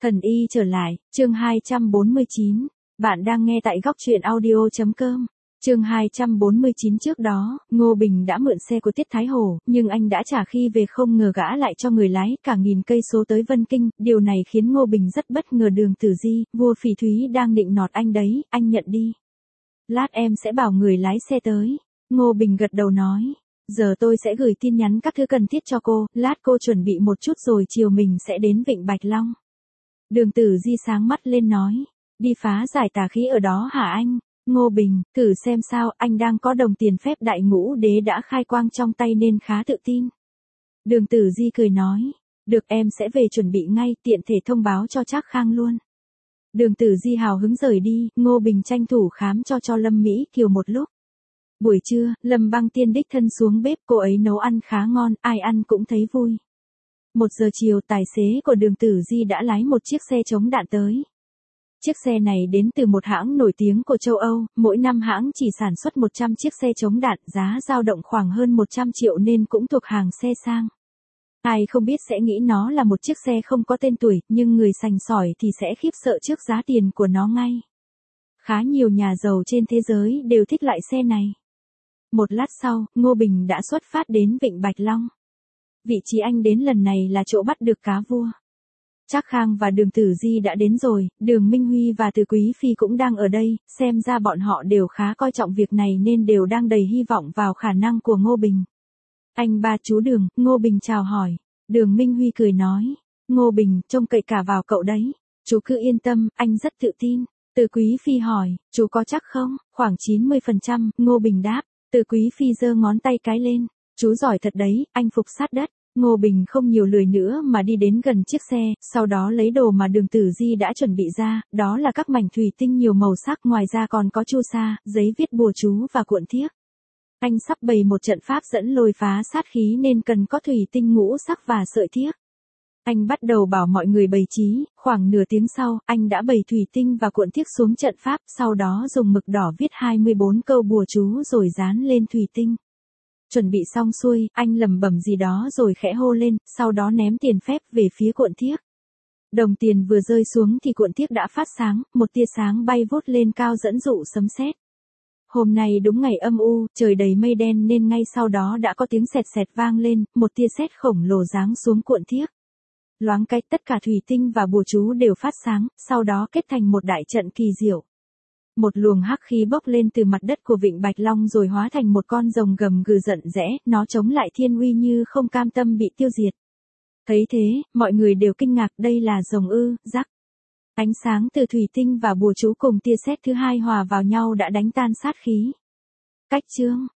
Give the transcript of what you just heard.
Thần y trở lại, chương 249. Bạn đang nghe tại góc truyện audio.com. Chương 249 trước đó, Ngô Bình đã mượn xe của Tiết Thái Hổ, nhưng anh đã trả khi về không ngờ gã lại cho người lái cả 1000 cây số tới Vân Kinh, điều này khiến Ngô Bình rất bất ngờ. Đường Tử Di, vua Phỉ Thúy đang định nọt anh đấy, anh nhận đi. Lát em sẽ bảo người lái xe tới. Ngô Bình gật đầu nói. Giờ tôi sẽ gửi tin nhắn các thứ cần thiết cho cô, lát cô chuẩn bị một chút rồi chiều mình sẽ đến Vịnh Bạch Long. Đường Tử Di sáng mắt lên nói. Đi phá giải tà khí ở đó hả anh? Ngô Bình, thử xem sao, anh đang có đồng tiền phép Đại Ngũ Đế đã khai quang trong tay nên khá tự tin. Đường Tử Di cười nói. Được, em sẽ về chuẩn bị ngay, tiện thể thông báo cho Trác Khang luôn. Đường Tử Di hào hứng rời đi, Ngô Bình tranh thủ khám cho Lâm Mỹ Kiều một lúc. Buổi trưa, Lâm Băng Tiên đích thân xuống bếp, cô ấy nấu ăn khá ngon, ai ăn cũng thấy vui. 1 giờ chiều, tài xế của Đường Tử Di đã lái một chiếc xe chống đạn tới. Chiếc xe này đến từ một hãng nổi tiếng của châu Âu, mỗi năm hãng chỉ sản xuất 100 chiếc xe chống đạn, giá dao động khoảng hơn 100 triệu nên cũng thuộc hàng xe sang. Ai không biết sẽ nghĩ nó là một chiếc xe không có tên tuổi, nhưng người sành sỏi thì sẽ khiếp sợ trước giá tiền của nó ngay. Khá nhiều nhà giàu trên thế giới đều thích loại xe này. Một lát sau, Ngô Bình đã xuất phát đến Vịnh Bạch Long. Vị trí anh đến lần này là chỗ bắt được cá vua. Trác Khang và Đường Tử Di đã đến rồi, Đường Minh Huy và Từ Quý Phi cũng đang ở đây, xem ra bọn họ đều khá coi trọng việc này nên đều đang đầy hy vọng vào khả năng của Ngô Bình. Anh ba chú Đường, Ngô Bình chào hỏi. Đường Minh Huy cười nói. Ngô Bình, trông cậy cả vào cậu đấy. Chú cứ yên tâm, anh rất tự tin. Từ Quý Phi hỏi, chú có chắc không? Khoảng 90%, Ngô Bình đáp. Từ Quý Phi giơ ngón tay cái lên. Chú giỏi thật đấy, anh phục sát đất. Ngô Bình không nhiều lời nữa mà đi đến gần chiếc xe, sau đó lấy đồ mà Đường Tử Di đã chuẩn bị ra, đó là các mảnh thủy tinh nhiều màu sắc, ngoài ra còn có chu sa, giấy viết bùa chú và cuộn thiếc. Anh sắp bày một trận pháp dẫn lôi phá sát khí nên cần có thủy tinh ngũ sắc và sợi thiếc. Anh bắt đầu bảo mọi người bày trí, khoảng nửa tiếng sau, anh đã bày thủy tinh và cuộn thiếc xuống trận pháp, sau đó dùng mực đỏ viết 24 câu bùa chú rồi dán lên thủy tinh. Chuẩn bị xong xuôi, anh lẩm bẩm gì đó rồi khẽ hô lên, sau đó ném tiền phép về phía cuộn thiếc. Đồng tiền vừa rơi xuống thì cuộn thiếc đã phát sáng, một tia sáng bay vút lên cao dẫn dụ sấm sét. Hôm nay đúng ngày âm u, trời đầy mây đen nên ngay sau đó đã có tiếng sẹt sẹt vang lên, một tia sét khổng lồ giáng xuống cuộn thiếc. Loáng cái tất cả thủy tinh và bùa chú đều phát sáng, sau đó kết thành một đại trận kỳ diệu. Một luồng hắc khí bốc lên từ mặt đất của Vịnh Bạch Long rồi hóa thành một con rồng gầm gừ giận dẽ, nó chống lại thiên uy như không cam tâm bị tiêu diệt. Thấy thế, mọi người đều kinh ngạc, đây là rồng ư? Rắc. Ánh sáng từ thủy tinh và bùa chú cùng tia sét thứ hai hòa vào nhau đã đánh tan sát khí. Cách chương